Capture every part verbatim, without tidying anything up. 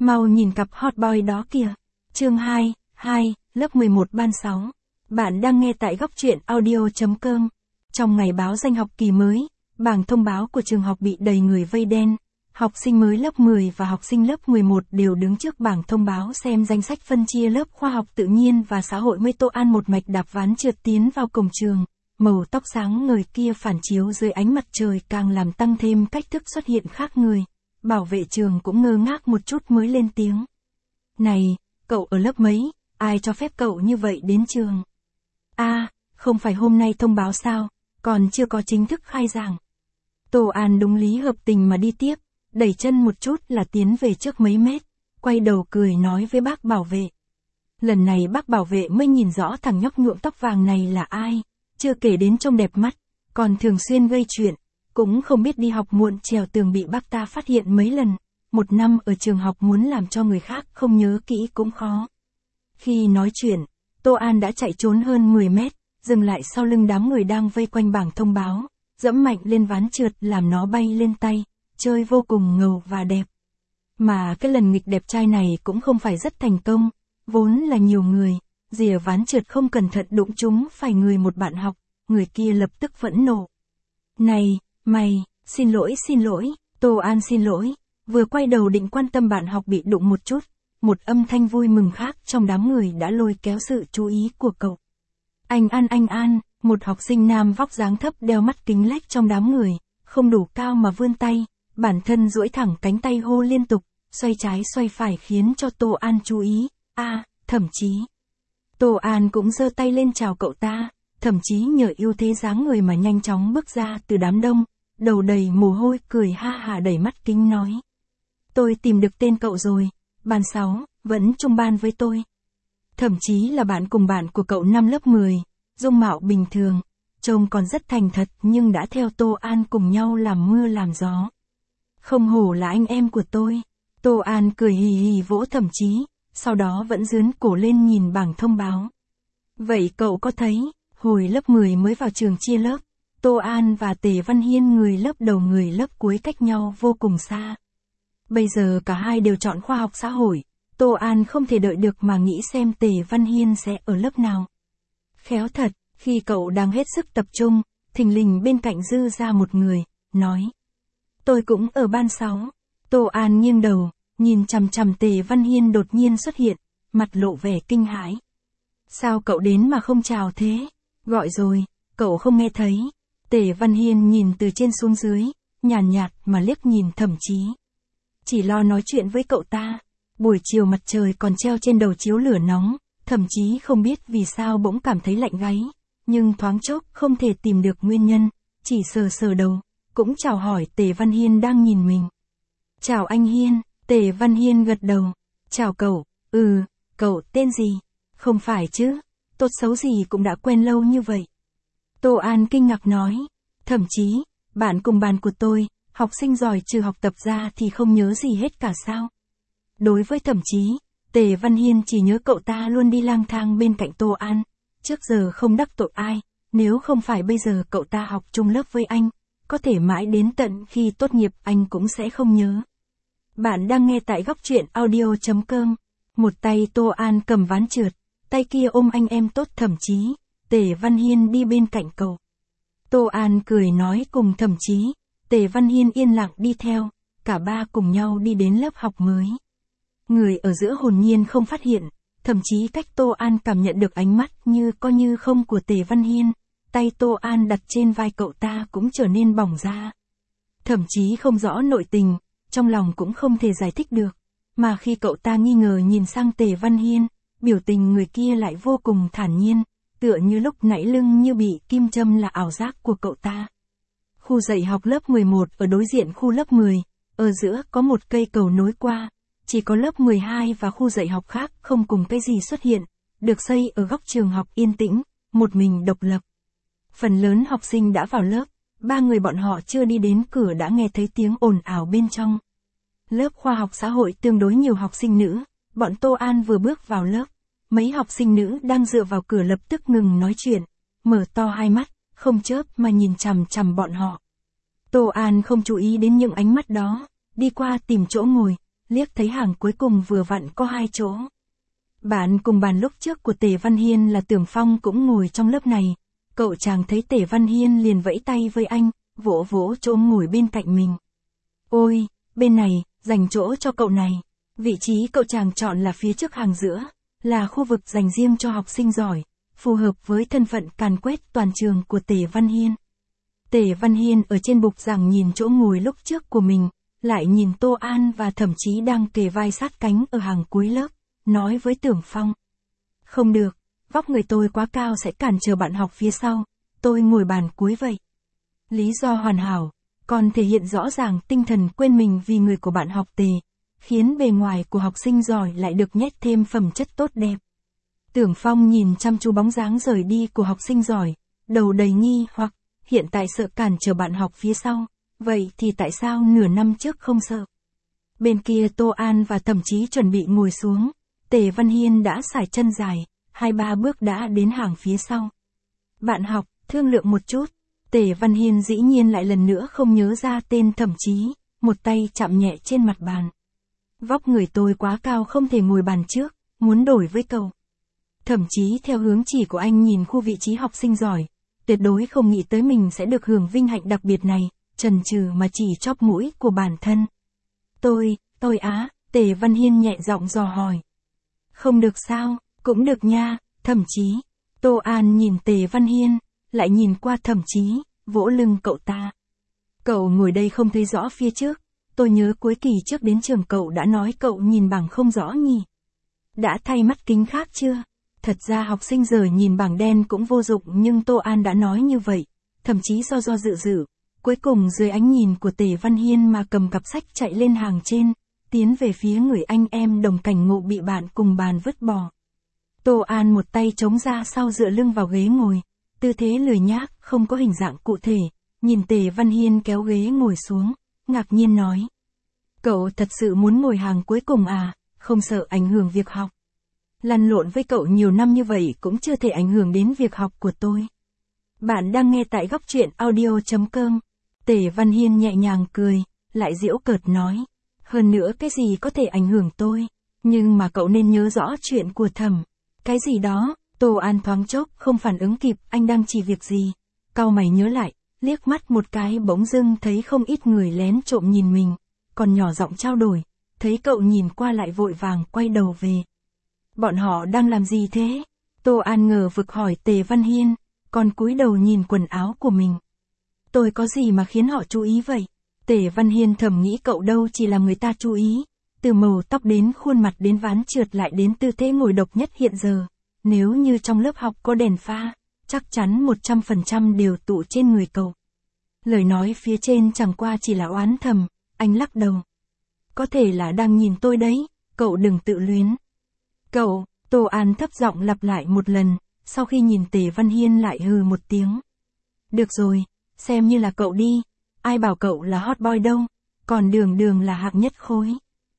Mau nhìn cặp hot boy đó kìa. Chương hai, hai, lớp mười một ban sáu. Bạn đang nghe tại góc truyện audio chấm com. Trong ngày báo danh học kỳ mới, bảng thông báo của trường học bị đầy người vây đen. Học sinh mới lớp mười và học sinh lớp mười một đều đứng trước bảng thông báo xem danh sách phân chia lớp khoa học tự nhiên và xã hội mới Tô An một mạch đạp ván trượt tiến vào cổng trường. Màu tóc sáng ngời kia phản chiếu dưới ánh mặt trời càng làm tăng thêm cách thức xuất hiện khác người. Bảo vệ trường cũng ngơ ngác một chút mới lên tiếng. Này, cậu ở lớp mấy, ai cho phép cậu như vậy đến trường? À, không phải hôm nay thông báo sao, còn chưa có chính thức khai giảng. Tô An đúng lý hợp tình mà đi tiếp, đẩy chân một chút là tiến về trước mấy mét, quay đầu cười nói với bác bảo vệ. Lần này bác bảo vệ mới nhìn rõ thằng nhóc nhuộm tóc vàng này là ai, chưa kể đến trông đẹp mắt, còn thường xuyên gây chuyện. Cũng không biết đi học muộn trèo tường bị bác ta phát hiện mấy lần, một năm ở trường học muốn làm cho người khác không nhớ kỹ cũng khó. Khi nói chuyện, Tô An đã chạy trốn hơn mười mét, dừng lại sau lưng đám người đang vây quanh bảng thông báo, dẫm mạnh lên ván trượt làm nó bay lên tay, chơi vô cùng ngầu và đẹp. Mà cái lần nghịch đẹp trai này cũng không phải rất thành công, vốn là nhiều người, rìa ván trượt không cẩn thận đụng trúng phải người một bạn học, người kia lập tức phẫn nộ. Này! Mày, xin lỗi xin lỗi, Tô An xin lỗi, vừa quay đầu định quan tâm bạn học bị đụng một chút, một âm thanh vui mừng khác trong đám người đã lôi kéo sự chú ý của cậu. Anh An anh An, một học sinh nam vóc dáng thấp đeo mắt kính lách trong đám người, không đủ cao mà vươn tay, bản thân duỗi thẳng cánh tay hô liên tục, xoay trái xoay phải khiến cho Tô An chú ý, a, à, thậm chí. Tô An cũng giơ tay lên chào cậu ta, thậm chí nhờ ưu thế dáng người mà nhanh chóng bước ra từ đám đông. Đầu đầy mồ hôi cười ha hả đẩy mắt kính nói. Tôi tìm được tên cậu rồi, ban sáu, vẫn chung ban với tôi. Thậm chí là bạn cùng bạn của cậu năm lớp mười, dung mạo bình thường, trông còn rất thành thật nhưng đã theo Tô An cùng nhau làm mưa làm gió. Không hổ là anh em của tôi. Tô An cười hì hì vỗ thậm chí, sau đó vẫn dướn cổ lên nhìn bảng thông báo. Vậy cậu có thấy, hồi lớp mười mới vào trường chia lớp, Tô An và Tề Văn Hiên người lớp đầu người lớp cuối cách nhau vô cùng xa. Bây giờ cả hai đều chọn khoa học xã hội, Tô An không thể đợi được mà nghĩ xem Tề Văn Hiên sẽ ở lớp nào. Khéo thật, khi cậu đang hết sức tập trung, thình lình bên cạnh dư ra một người, nói. Tôi cũng ở ban sáu. Tô An nghiêng đầu, nhìn chằm chằm Tề Văn Hiên đột nhiên xuất hiện, mặt lộ vẻ kinh hãi. Sao cậu đến mà không chào thế? Gọi rồi, cậu không nghe thấy. Tề Văn Hiên nhìn từ trên xuống dưới, nhàn nhạt mà liếc nhìn thậm chí. Chỉ lo nói chuyện với cậu ta. Buổi chiều mặt trời còn treo trên đầu chiếu lửa nóng, thậm chí không biết vì sao bỗng cảm thấy lạnh gáy, nhưng thoáng chốc không thể tìm được nguyên nhân, chỉ sờ sờ đầu, cũng chào hỏi Tề Văn Hiên đang nhìn mình. Chào anh Hiên, Tề Văn Hiên gật đầu. Chào cậu, ừ, cậu tên gì? Không phải chứ, tốt xấu gì cũng đã quen lâu như vậy. Tô An kinh ngạc nói, thậm chí, bạn cùng bàn của tôi, học sinh giỏi trừ học tập ra thì không nhớ gì hết cả sao. Đối với thậm chí, Tề Văn Hiên chỉ nhớ cậu ta luôn đi lang thang bên cạnh Tô An, trước giờ không đắc tội ai, nếu không phải bây giờ cậu ta học chung lớp với anh, có thể mãi đến tận khi tốt nghiệp anh cũng sẽ không nhớ. Bạn đang nghe tại góc truyện audio chấm com, một tay Tô An cầm ván trượt, tay kia ôm anh em tốt thậm chí. Tề Văn Hiên đi bên cạnh cậu. Tô An cười nói cùng thậm chí, Tề Văn Hiên yên lặng đi theo, cả ba cùng nhau đi đến lớp học mới. Người ở giữa hồn nhiên không phát hiện, thậm chí cách Tô An cảm nhận được ánh mắt như có như không của Tề Văn Hiên, tay Tô An đặt trên vai cậu ta cũng trở nên bỏng ra. Thậm chí không rõ nội tình, trong lòng cũng không thể giải thích được, mà khi cậu ta nghi ngờ nhìn sang Tề Văn Hiên, biểu tình người kia lại vô cùng thản nhiên. Tựa như lúc nãy lưng như bị kim châm là ảo giác của cậu ta. Khu dạy học lớp mười một ở đối diện khu lớp mười, ở giữa có một cây cầu nối qua, chỉ có lớp mười hai và khu dạy học khác không cùng cái gì xuất hiện, được xây ở góc trường học yên tĩnh, một mình độc lập. Phần lớn học sinh đã vào lớp, ba người bọn họ chưa đi đến cửa đã nghe thấy tiếng ồn ào bên trong. Lớp khoa học xã hội tương đối nhiều học sinh nữ, bọn Tô An vừa bước vào lớp. Mấy học sinh nữ đang dựa vào cửa lập tức ngừng nói chuyện, mở to hai mắt, không chớp mà nhìn chằm chằm bọn họ. Tô An không chú ý đến những ánh mắt đó, đi qua tìm chỗ ngồi, liếc thấy hàng cuối cùng vừa vặn có hai chỗ. Bạn cùng bàn lúc trước của Tề Văn Hiên là Tưởng Phong cũng ngồi trong lớp này. Cậu chàng thấy Tề Văn Hiên liền vẫy tay với anh, vỗ vỗ chỗ ngồi bên cạnh mình. Ôi, bên này, dành chỗ cho cậu này. Vị trí cậu chàng chọn là phía trước hàng giữa, là khu vực dành riêng cho học sinh giỏi, phù hợp với thân phận càn quét toàn trường của Tề Văn Hiên. Tề Văn Hiên ở trên bục giảng nhìn chỗ ngồi lúc trước của mình, lại nhìn Tô An và thậm chí đang kề vai sát cánh ở hàng cuối lớp, nói với Tưởng Phong. Không được, vóc người tôi quá cao sẽ cản trở bạn học phía sau, tôi ngồi bàn cuối vậy. Lý do hoàn hảo, còn thể hiện rõ ràng tinh thần quên mình vì người của bạn học Tề, khiến bề ngoài của học sinh giỏi lại được nhét thêm phẩm chất tốt đẹp. Tưởng Phong nhìn chăm chú bóng dáng rời đi của học sinh giỏi, đầu đầy nghi hoặc, hiện tại sợ cản trở bạn học phía sau, vậy thì tại sao nửa năm trước không sợ? Bên kia Tô An và thậm chí chuẩn bị ngồi xuống, Tề Văn Hiên đã sải chân dài, hai ba bước đã đến hàng phía sau. Bạn học, thương lượng một chút. Tề Văn Hiên dĩ nhiên lại lần nữa không nhớ ra tên thậm chí, một tay chạm nhẹ trên mặt bàn. Vóc người tôi quá cao không thể ngồi bàn trước, muốn đổi với cậu. Thậm chí theo hướng chỉ của anh nhìn khu vị trí học sinh giỏi, tuyệt đối không nghĩ tới mình sẽ được hưởng vinh hạnh đặc biệt này, chần chừ mà chỉ chóp mũi của bản thân. Tôi, tôi á, Tề Văn Hiên nhẹ giọng dò hỏi. Không được sao, cũng được nha, thậm chí. Tô An nhìn Tề Văn Hiên, lại nhìn qua thậm chí, vỗ lưng cậu ta. Cậu ngồi đây không thấy rõ phía trước, tôi nhớ cuối kỳ trước đến trường cậu đã nói cậu nhìn bảng không rõ nhỉ. Đã thay mắt kính khác chưa? Thật ra học sinh giờ nhìn bảng đen cũng vô dụng nhưng Tô An đã nói như vậy, thậm chí do do dự dự, cuối cùng dưới ánh nhìn của Tề Văn Hiên mà cầm cặp sách chạy lên hàng trên, tiến về phía người anh em đồng cảnh ngộ bị bạn cùng bàn vứt bỏ. Tô An một tay chống ra sau dựa lưng vào ghế ngồi, tư thế lười nhác, không có hình dạng cụ thể, nhìn Tề Văn Hiên kéo ghế ngồi xuống, ngạc nhiên nói. Cậu thật sự muốn ngồi hàng cuối cùng à, không sợ ảnh hưởng việc học. Lăn lộn với cậu nhiều năm như vậy cũng chưa thể ảnh hưởng đến việc học của tôi. Bạn đang nghe tại góc truyện audio chấm com. Tề Văn Hiên nhẹ nhàng cười, lại giễu cợt nói. Hơn nữa cái gì có thể ảnh hưởng tôi, nhưng mà cậu nên nhớ rõ chuyện của Thẩm. Cái gì đó, Tô An thoáng chốc không phản ứng kịp anh đang chỉ việc gì. Cau mày nhớ lại, liếc mắt một cái bỗng dưng thấy không ít người lén trộm nhìn mình, còn nhỏ giọng trao đổi, thấy cậu nhìn qua lại vội vàng quay đầu về. Bọn họ đang làm gì thế? Tô An ngờ vực hỏi Tề Văn Hiên, còn cúi đầu nhìn quần áo của mình. Tôi có gì mà khiến họ chú ý vậy? Tề Văn Hiên thầm nghĩ cậu đâu chỉ làm người ta chú ý, từ màu tóc đến khuôn mặt đến ván trượt lại đến tư thế ngồi độc nhất hiện giờ. Nếu như trong lớp học có đèn pha, chắc chắn một trăm phần trăm đều tụ trên người cậu. Lời nói phía trên chẳng qua chỉ là oán thầm, anh lắc đầu. Có thể là đang nhìn tôi đấy, cậu đừng tự luyến. Cậu, Tô An thấp giọng lặp lại một lần, sau khi nhìn Tề Văn Hiên lại hừ một tiếng. Được rồi, xem như là cậu đi, ai bảo cậu là hot boy đâu, còn Đường Đường là hạng nhất khối.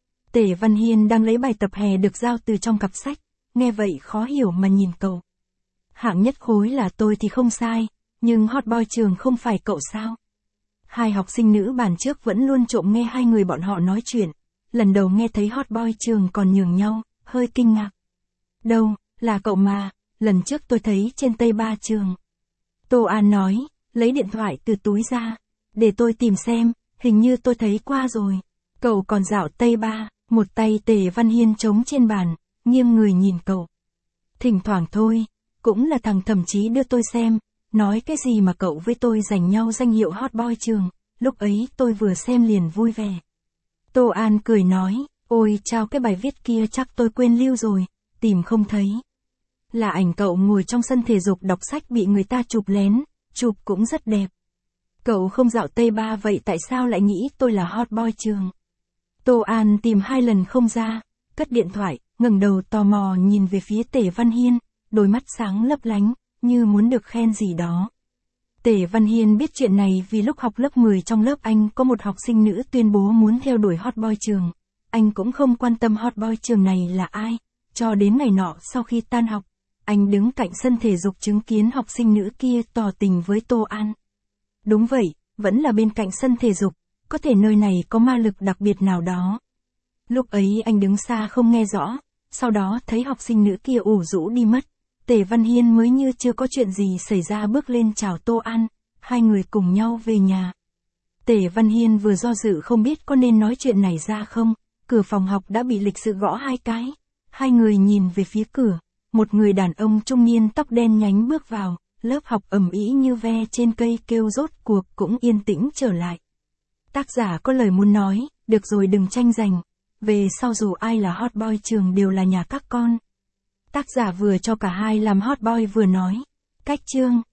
Tề Văn Hiên đang lấy bài tập hè được giao từ trong cặp sách, nghe vậy khó hiểu mà nhìn cậu. Hạng nhất khối là tôi thì không sai, nhưng hot boy trường không phải cậu sao? Hai học sinh nữ bàn trước vẫn luôn trộm nghe hai người bọn họ nói chuyện, lần đầu nghe thấy hot boy trường còn nhường nhau, hơi kinh ngạc. Đâu, là cậu mà, lần trước tôi thấy trên Tây Ba trường. Tô An nói, lấy điện thoại từ túi ra, để tôi tìm xem, hình như tôi thấy qua rồi. Cậu còn dạo Tây Ba, một tay Tề Văn Hiên trống trên bàn, nghiêng người nhìn cậu. Thỉnh thoảng thôi, cũng là thằng thậm chí đưa tôi xem, nói cái gì mà cậu với tôi giành nhau danh hiệu hot boy trường, lúc ấy tôi vừa xem liền vui vẻ. Tô An cười nói, ôi chao cái bài viết kia chắc tôi quên lưu rồi, tìm không thấy. Là ảnh cậu ngồi trong sân thể dục đọc sách bị người ta chụp lén, chụp cũng rất đẹp. Cậu không dạo Tây Ba vậy tại sao lại nghĩ tôi là hot boy trường? Tô An tìm hai lần không ra, cất điện thoại, ngẩng đầu tò mò nhìn về phía Tề Văn Hiên, đôi mắt sáng lấp lánh, như muốn được khen gì đó. Tề Văn Hiên biết chuyện này vì lúc học lớp mười trong lớp anh có một học sinh nữ tuyên bố muốn theo đuổi hot boy trường. Anh cũng không quan tâm hot boy trường này là ai, cho đến ngày nọ sau khi tan học, anh đứng cạnh sân thể dục chứng kiến học sinh nữ kia tỏ tình với Tô An. Đúng vậy, vẫn là bên cạnh sân thể dục, có thể nơi này có ma lực đặc biệt nào đó. Lúc ấy anh đứng xa không nghe rõ, sau đó thấy học sinh nữ kia ủ rũ đi mất. Tề Văn Hiên mới như chưa có chuyện gì xảy ra bước lên chào Tô An, hai người cùng nhau về nhà. Tề Văn Hiên vừa do dự không biết có nên nói chuyện này ra không, cửa phòng học đã bị lịch sự gõ hai cái. Hai người nhìn về phía cửa, một người đàn ông trung niên tóc đen nhánh bước vào, lớp học ầm ĩ như ve trên cây kêu rốt cuộc cũng yên tĩnh trở lại. Tác giả có lời muốn nói, được rồi đừng tranh giành, về sau dù ai là hot boy trường đều là nhà các con. Tác giả vừa cho cả hai làm hot boy vừa nói, cách chương,